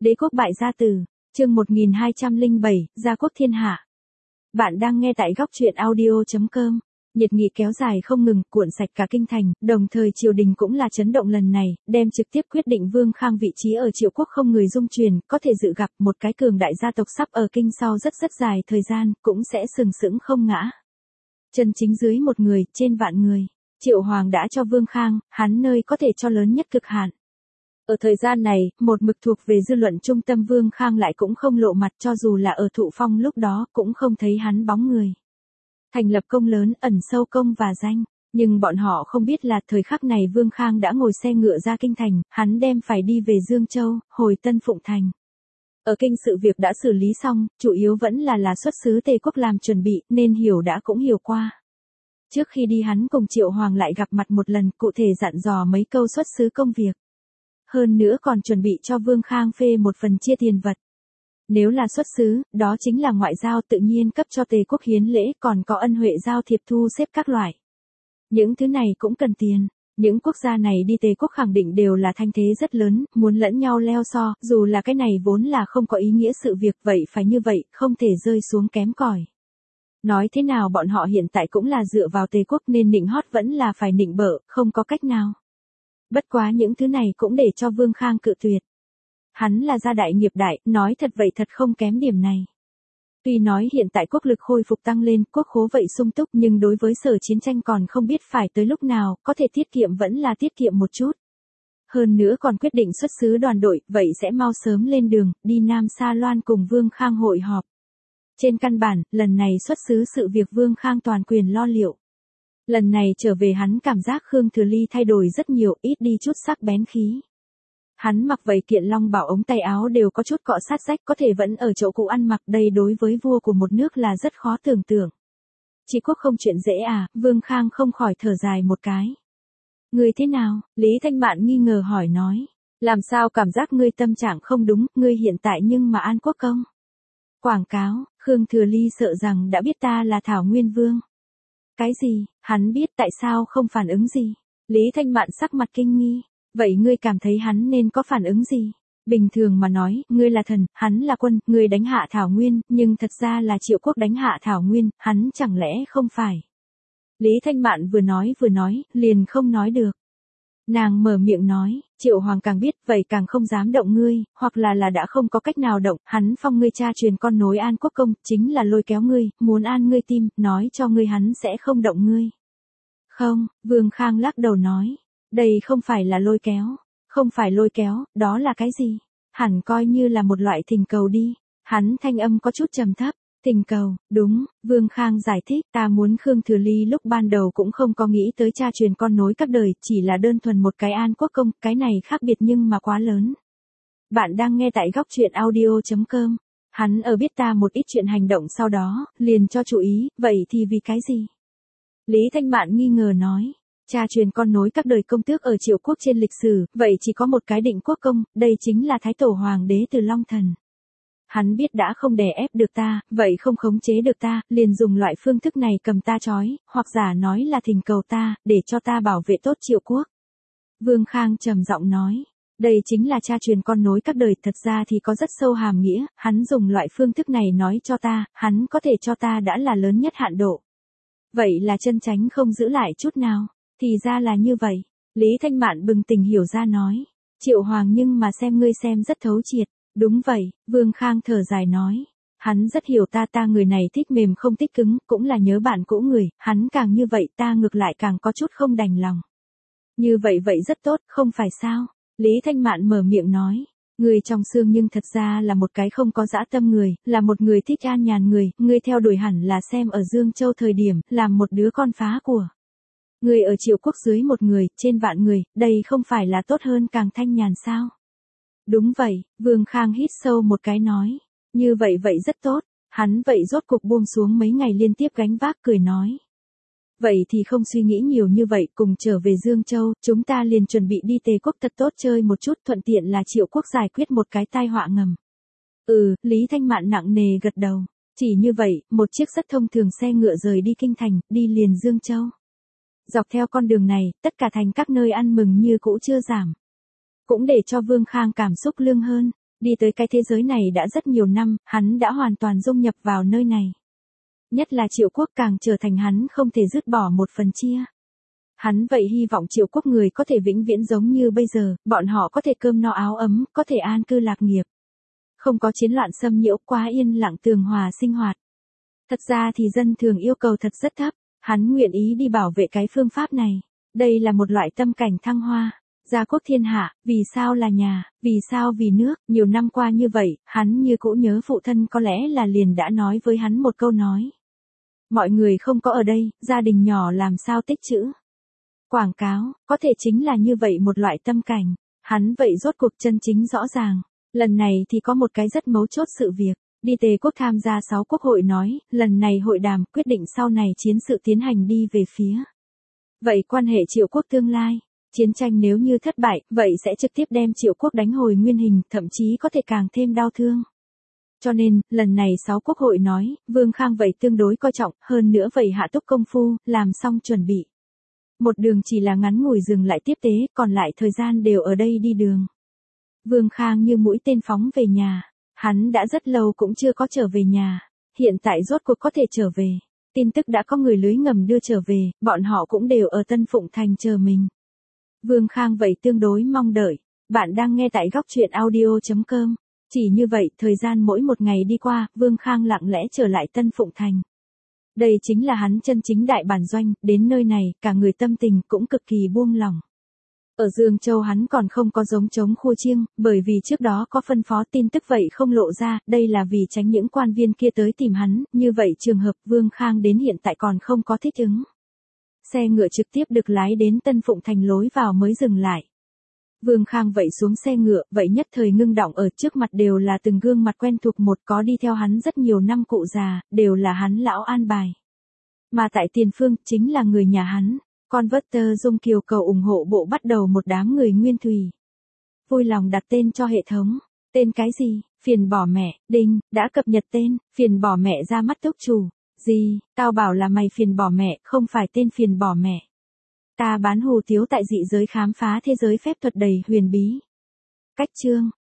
Đế quốc bại gia tử, chương 1207, gia quốc thiên hạ. Bạn đang nghe tại góc truyện audio.com. Nhiệt nghị kéo dài không ngừng, cuộn sạch cả kinh thành, đồng thời triều đình cũng là chấn động lần này, đem trực tiếp quyết định Vương Khang vị trí ở Triệu quốc không người dung truyền, có thể dự gặp một cái cường đại gia tộc sắp ở kinh sau rất dài thời gian, cũng sẽ sừng sững không ngã. Chân chính dưới một người, trên vạn người, Triệu Hoàng đã cho Vương Khang, hắn nơi có thể cho lớn nhất cực hạn. Ở thời gian này, một mực thuộc về dư luận trung tâm Vương Khang lại cũng không lộ mặt, cho dù là ở thụ phong lúc đó cũng không thấy hắn bóng người. Thành lập công lớn, ẩn sâu công và danh, nhưng bọn họ không biết là thời khắc này Vương Khang đã ngồi xe ngựa ra kinh thành, hắn đem phải đi về Dương Châu, hồi Tân Phụng Thành. Ở kinh sự việc đã xử lý xong, chủ yếu vẫn là xuất xứ Tề quốc làm chuẩn bị, nên hiểu đã cũng hiểu qua. Trước khi đi hắn cùng Triệu Hoàng lại gặp mặt một lần, cụ thể dặn dò mấy câu xuất xứ công việc. Hơn nữa còn chuẩn bị cho Vương Khang phê một phần chia tiền vật. Nếu là xuất xứ, đó chính là ngoại giao, tự nhiên cấp cho Tề quốc hiến lễ, còn có ân huệ giao thiệp thu xếp các loại. Những thứ này cũng cần tiền. Những quốc gia này đi Tề quốc khẳng định đều là thanh thế rất lớn, muốn lẫn nhau leo so, dù là cái này vốn là không có ý nghĩa sự việc, vậy phải như vậy, không thể rơi xuống kém cỏi. Nói thế nào bọn họ hiện tại cũng là dựa vào Tề quốc nên nịnh hót vẫn là phải nịnh bợ, không có cách nào. Bất quá những thứ này cũng để cho Vương Khang cự tuyệt. Hắn là gia đại nghiệp đại, nói thật vậy thật không kém điểm này. Tuy nói hiện tại quốc lực khôi phục tăng lên, quốc khố vậy sung túc, nhưng đối với sở chiến tranh còn không biết phải tới lúc nào, có thể tiết kiệm vẫn là tiết kiệm một chút. Hơn nữa còn quyết định xuất xứ đoàn đội, vậy sẽ mau sớm lên đường, đi Nam Sa Loan cùng Vương Khang hội họp. Trên căn bản, lần này xuất xứ sự việc Vương Khang toàn quyền lo liệu. Lần này trở về hắn cảm giác Khương Thừa Ly thay đổi rất nhiều, ít đi chút sắc bén khí. Hắn mặc vậy kiện long bảo ống tay áo đều có chút cọ sát rách, có thể vẫn ở chỗ cũ ăn mặc, đây đối với vua của một nước là rất khó tưởng tượng. Trị quốc không chuyện dễ à, Vương Khang không khỏi thở dài một cái. Ngươi thế nào? Lý Thanh Mạn nghi ngờ hỏi nói. Làm sao cảm giác ngươi tâm trạng không đúng, ngươi hiện tại nhưng mà an quốc công. Quảng cáo, Khương Thừa Ly sợ rằng đã biết ta là Thảo Nguyên Vương. Cái gì? Hắn biết tại sao không phản ứng gì? Lý Thanh Mạn sắc mặt kinh nghi. Vậy ngươi cảm thấy hắn nên có phản ứng gì? Bình thường mà nói, ngươi là thần, hắn là quân, ngươi đánh hạ Thảo Nguyên, nhưng thật ra là Triệu quốc đánh hạ Thảo Nguyên, hắn chẳng lẽ không phải? Lý Thanh Mạn vừa nói, liền không nói được. Nàng mở miệng nói, Triệu Hoàng càng biết, vậy càng không dám động ngươi, hoặc là đã không có cách nào động, hắn phong ngươi cha truyền con nối An Quốc công, chính là lôi kéo ngươi, muốn an ngươi tim, nói cho ngươi hắn sẽ không động ngươi. Không, Vương Khang lắc đầu nói, đây không phải là lôi kéo, không phải lôi kéo, đó là cái gì? Hẳn coi như là một loại thỉnh cầu đi. Hắn thanh âm có chút trầm thấp. Thỉnh cầu, đúng, Vương Khang giải thích, ta muốn Khương Thừa Ly lúc ban đầu cũng không có nghĩ tới cha truyền con nối các đời, chỉ là đơn thuần một cái An Quốc công, cái này khác biệt nhưng mà quá lớn. Bạn đang nghe tại góc truyện audio.com. Hắn ở biết ta một ít chuyện hành động sau đó, liền cho chú ý, vậy thì vì cái gì? Lý Thanh Mạn nghi ngờ nói. Cha truyền con nối các đời công tước ở Triệu quốc trên lịch sử, vậy chỉ có một cái Định Quốc công, đây chính là Thái Tổ Hoàng đế Từ Long Thần. Hắn biết đã không đè ép được ta, vậy không khống chế được ta, liền dùng loại phương thức này cầm ta trói, hoặc giả nói là thỉnh cầu ta, để cho ta bảo vệ tốt Triệu quốc. Vương Khang trầm giọng nói, đây chính là cha truyền con nối các đời, thật ra thì có rất sâu hàm nghĩa, hắn dùng loại phương thức này nói cho ta, hắn có thể cho ta đã là lớn nhất hạn độ. Vậy là chân chánh không giữ lại chút nào. Thì ra là như vậy. Lý Thanh Mạn bừng tỉnh hiểu ra nói. Triệu Hoàng nhưng mà xem ngươi xem rất thấu triệt. Đúng vậy, Vương Khang thở dài nói. Hắn rất hiểu ta người này thích mềm không thích cứng, cũng là nhớ bạn cũ người, hắn càng như vậy ta ngược lại càng có chút không đành lòng. Như vậy rất tốt, không phải sao? Lý Thanh Mạn mở miệng nói. Người trong xương nhưng thật ra là một cái không có dã tâm người, là một người thích an nhàn người, ngươi theo đuổi hẳn là xem ở Dương Châu thời điểm, làm một đứa con phá của. Người ở Triệu quốc dưới một người, trên vạn người, đây không phải là tốt hơn càng thanh nhàn sao? Đúng vậy, Vương Khang hít sâu một cái nói. Như vậy rất tốt, hắn vậy rốt cục buông xuống mấy ngày liên tiếp gánh vác cười nói. Vậy thì không suy nghĩ nhiều như vậy, cùng trở về Dương Châu, chúng ta liền chuẩn bị đi Tề quốc thật tốt chơi một chút, thuận tiện là Triệu quốc giải quyết một cái tai họa ngầm. Lý Thanh Mạn nặng nề gật đầu. Chỉ như vậy, một chiếc rất thông thường xe ngựa rời đi kinh thành, đi liền Dương Châu. Dọc theo con đường này, tất cả thành các nơi ăn mừng như cũ chưa giảm. Cũng để cho Vương Khang cảm xúc lương hơn. Đi tới cái thế giới này đã rất nhiều năm, hắn đã hoàn toàn dung nhập vào nơi này. Nhất là Triệu Quốc càng trở thành hắn không thể dứt bỏ một phần chia. Hắn vậy hy vọng Triệu Quốc người có thể vĩnh viễn giống như bây giờ, bọn họ có thể cơm no áo ấm, có thể an cư lạc nghiệp. Không có chiến loạn xâm nhiễu, quá yên lặng tường hòa sinh hoạt. Thật ra thì dân thường yêu cầu thật rất thấp, hắn nguyện ý đi bảo vệ cái phương pháp này. Đây là một loại tâm cảnh thăng hoa. Gia quốc thiên hạ, vì sao là nhà, vì sao vì nước, nhiều năm qua như vậy, hắn như cũ nhớ phụ thân có lẽ là liền đã nói với hắn một câu nói. Mọi người không có ở đây, gia đình nhỏ làm sao tích trữ. Quảng cáo, có thể chính là như vậy một loại tâm cảnh, hắn vậy rốt cuộc chân chính rõ ràng. Lần này thì có một cái rất mấu chốt sự việc, đi Tề quốc tham gia 6 quốc hội nói, lần này hội đàm quyết định sau này chiến sự tiến hành đi về phía. Vậy quan hệ Triệu Quốc tương lai, chiến tranh nếu như thất bại, vậy sẽ trực tiếp đem Triệu Quốc đánh hồi nguyên hình, thậm chí có thể càng thêm đau thương. Cho nên, lần này 6 quốc hội nói, Vương Khang vậy tương đối coi trọng, hơn nữa vậy hạ túc công phu, làm xong chuẩn bị. Một đường chỉ là ngắn ngủi dừng lại tiếp tế, còn lại thời gian đều ở đây đi đường. Vương Khang như mũi tên phóng về nhà, hắn đã rất lâu cũng chưa có trở về nhà, hiện tại rốt cuộc có thể trở về. Tin tức đã có người lưới ngầm đưa trở về, bọn họ cũng đều ở Tân Phụng Thành chờ mình. Vương Khang vậy tương đối mong đợi. Bạn đang nghe tại góc truyện audio.com. Chỉ như vậy, thời gian mỗi một ngày đi qua, Vương Khang lặng lẽ trở lại Tân Phụng Thành. Đây chính là hắn chân chính đại bản doanh, đến nơi này, cả người tâm tình cũng cực kỳ buông lỏng. Ở Dương Châu hắn còn không có giống trống khua chiêng, bởi vì trước đó có phân phó tin tức vậy không lộ ra, đây là vì tránh những quan viên kia tới tìm hắn, như vậy trường hợp Vương Khang đến hiện tại còn không có thích ứng. Xe ngựa trực tiếp được lái đến Tân Phụng Thành lối vào mới dừng lại. Vương Khang vậy xuống xe ngựa, vậy nhất thời ngưng động ở trước mặt đều là từng gương mặt quen thuộc một có đi theo hắn rất nhiều năm cụ già, đều là hắn lão an bài. Mà tại tiền phương, chính là người nhà hắn. Converter Dung Kiều cầu ủng hộ bộ bắt đầu một đám người nguyên thủy. Vui lòng đặt tên cho hệ thống. Tên cái gì? Phiền bỏ mẹ, đinh, đã cập nhật tên, phiền bỏ mẹ ra mắt túc chủ. Gì, tao bảo là mày phiền bỏ mẹ, không phải tên phiền bỏ mẹ. Ta bán hù tiếu tại dị giới khám phá thế giới phép thuật đầy huyền bí. Cách chương.